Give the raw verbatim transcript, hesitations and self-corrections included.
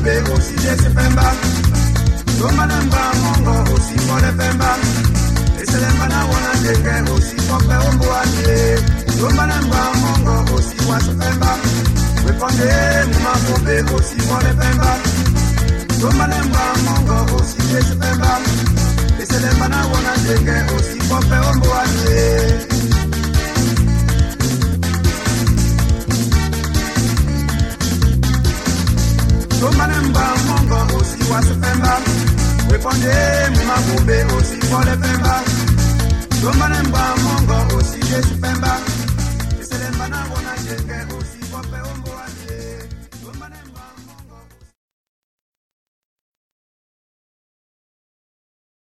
magobe aussi des Pemba. Tomanemba mongo aussi pour les Pemba. Et c'est les mana wana deke aussi pour faire un boîtier. Tomanemba mongo aussi pour les Pemba. Répondez magobe aussi pour les Pemba. Tomanemba mongo aussi des Pemba. Et c'est les mana wana deke aussi pour faire un boîtier. Tomanemba mongo aussi wa se Pemba. Répondez magobe aussi pour les Pemba. Tomanemba mongo